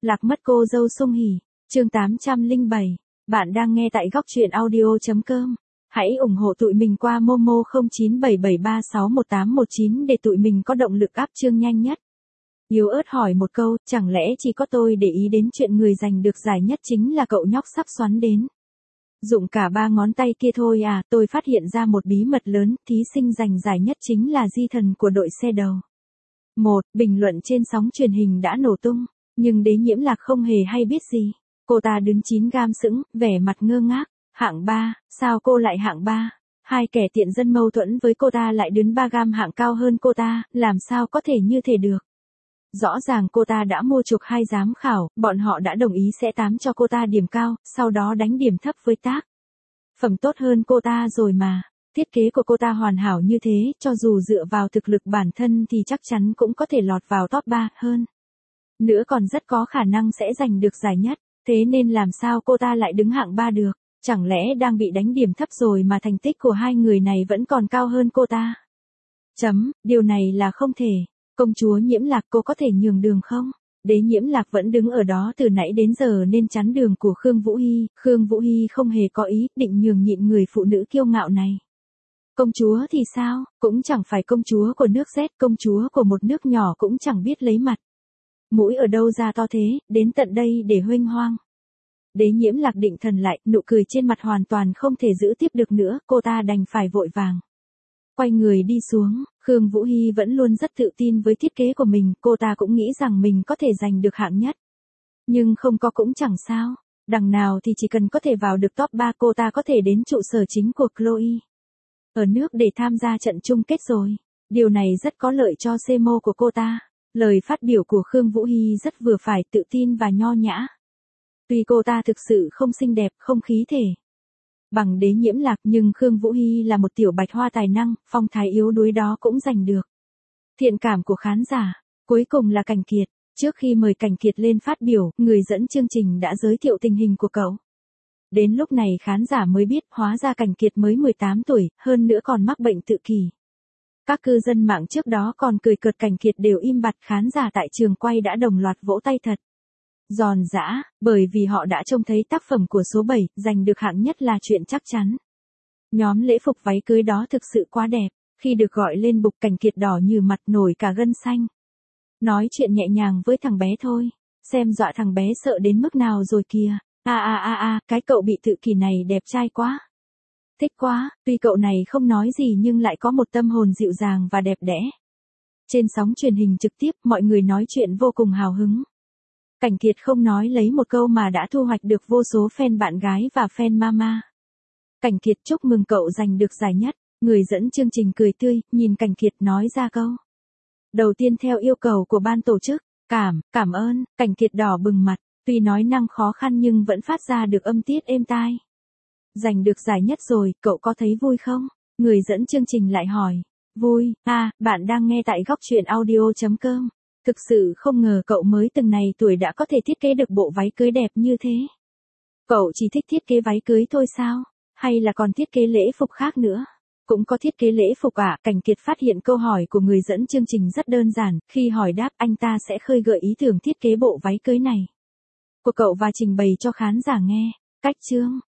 Lạc mất cô dâu Sung Hỉ, chương 807. Bạn đang nghe tại góc truyện audio.com. Hãy ủng hộ tụi mình qua Momo 0977361819 để tụi mình có động lực up chương nhanh nhất. Yếu ớt hỏi một câu, chẳng lẽ chỉ có tôi để ý đến chuyện người giành được giải nhất chính là cậu nhóc sắp xoắn đến. Dụng cả 3 ngón tay kia thôi à, tôi phát hiện ra một bí mật lớn, thí sinh giành giải nhất chính là di thần của đội xe đầu. Bình luận trên sóng truyền hình đã nổ tung, nhưng Đế Nhiễm Lạc không hề hay biết gì. Cô ta đứng 9 gam sững, vẻ mặt ngơ ngác, hạng 3, sao cô lại hạng 3? Hai kẻ tiện dân mâu thuẫn với cô ta lại đứng 3 gam hạng cao hơn cô ta, làm sao có thể như thế được? Rõ ràng cô ta đã mua chuộc 2 giám khảo, bọn họ đã đồng ý sẽ tám cho cô ta điểm cao, sau đó đánh điểm thấp với tác phẩm tốt hơn cô ta rồi mà. Thiết kế của cô ta hoàn hảo như thế, cho dù dựa vào thực lực bản thân thì chắc chắn cũng có thể lọt vào top 3 hơn. Nữa còn rất có khả năng sẽ giành được giải nhất, thế nên làm sao cô ta lại đứng hạng 3 được? Chẳng lẽ đang bị đánh điểm thấp rồi mà thành tích của hai người này vẫn còn cao hơn cô ta? Điều này là không thể. Công chúa Nhiễm Lạc, cô có thể nhường đường không? Đế Nhiễm Lạc vẫn đứng ở đó từ nãy đến giờ nên chắn đường của Khương Vũ Hy. Khương Vũ Hy không hề có ý định nhường nhịn người phụ nữ kiêu ngạo này. Công chúa thì sao? Cũng chẳng phải công chúa của nước Z, công chúa của một nước nhỏ cũng chẳng biết lấy mặt mũi ở đâu ra to thế, đến tận đây để huênh hoang. Đế Nhiễm Lạc định thần lại, nụ cười trên mặt hoàn toàn không thể giữ tiếp được nữa, cô ta đành phải vội vàng quay người đi xuống. Khương Vũ Hy vẫn luôn rất tự tin với thiết kế của mình, cô ta cũng nghĩ rằng mình có thể giành được hạng nhất. Nhưng không có cũng chẳng sao, đằng nào thì chỉ cần có thể vào được top 3 cô ta có thể đến trụ sở chính của Chloe ở nước để tham gia trận chung kết rồi. Điều này rất có lợi cho CMO của cô ta. Lời phát biểu của Khương Vũ Hy rất vừa phải, tự tin và nho nhã. Tuy cô ta thực sự không xinh đẹp, không khí thể bằng Đế Nhiễm Lạc, nhưng Khương Vũ Hy là một tiểu bạch hoa tài năng, phong thái yếu đuối đó cũng giành được thiện cảm của khán giả. Cuối cùng là Cảnh Kiệt. Trước khi mời Cảnh Kiệt lên phát biểu, người dẫn chương trình đã giới thiệu tình hình của cậu. Đến lúc này khán giả mới biết, hóa ra Cảnh Kiệt mới 18 tuổi, hơn nữa còn mắc bệnh tự kỷ. Các cư dân mạng trước đó còn cười cợt Cảnh Kiệt đều im bặt, khán giả tại trường quay đã đồng loạt vỗ tay thật giòn giã, bởi vì họ đã trông thấy tác phẩm của số 7, giành được hạng nhất là chuyện chắc chắn. Nhóm lễ phục váy cưới đó thực sự quá đẹp, khi được gọi lên bục Cảnh Kiệt đỏ như mặt, nổi cả gân xanh. Nói chuyện nhẹ nhàng với thằng bé thôi, xem dọa thằng bé sợ đến mức nào rồi kìa. Cái cậu bị tự kỷ này đẹp trai quá. Thích quá, tuy cậu này không nói gì nhưng lại có một tâm hồn dịu dàng và đẹp đẽ. Trên sóng truyền hình trực tiếp, mọi người nói chuyện vô cùng hào hứng. Cảnh Kiệt không nói lấy một câu mà đã thu hoạch được vô số fan bạn gái và fan mama. Cảnh Kiệt, chúc mừng cậu giành được giải nhất. Người dẫn chương trình cười tươi, nhìn Cảnh Kiệt nói ra câu đầu tiên theo yêu cầu của ban tổ chức. Cảm ơn. Cảnh Kiệt đỏ bừng mặt, tuy nói năng khó khăn nhưng vẫn phát ra được âm tiết êm tai. Giành được giải nhất rồi, cậu có thấy vui không? Người dẫn chương trình lại hỏi. Vui, bạn đang nghe tại góc truyện audio.com. Thực sự không ngờ cậu mới từng này tuổi đã có thể thiết kế được bộ váy cưới đẹp như thế. Cậu chỉ thích thiết kế váy cưới thôi sao? Hay là còn thiết kế lễ phục khác nữa? Cũng có thiết kế lễ phục à? Cảnh Kiệt phát hiện câu hỏi của người dẫn chương trình rất đơn giản, khi hỏi đáp anh ta sẽ khơi gợi ý tưởng thiết kế bộ váy cưới này của cậu và trình bày cho khán giả nghe. Cách chương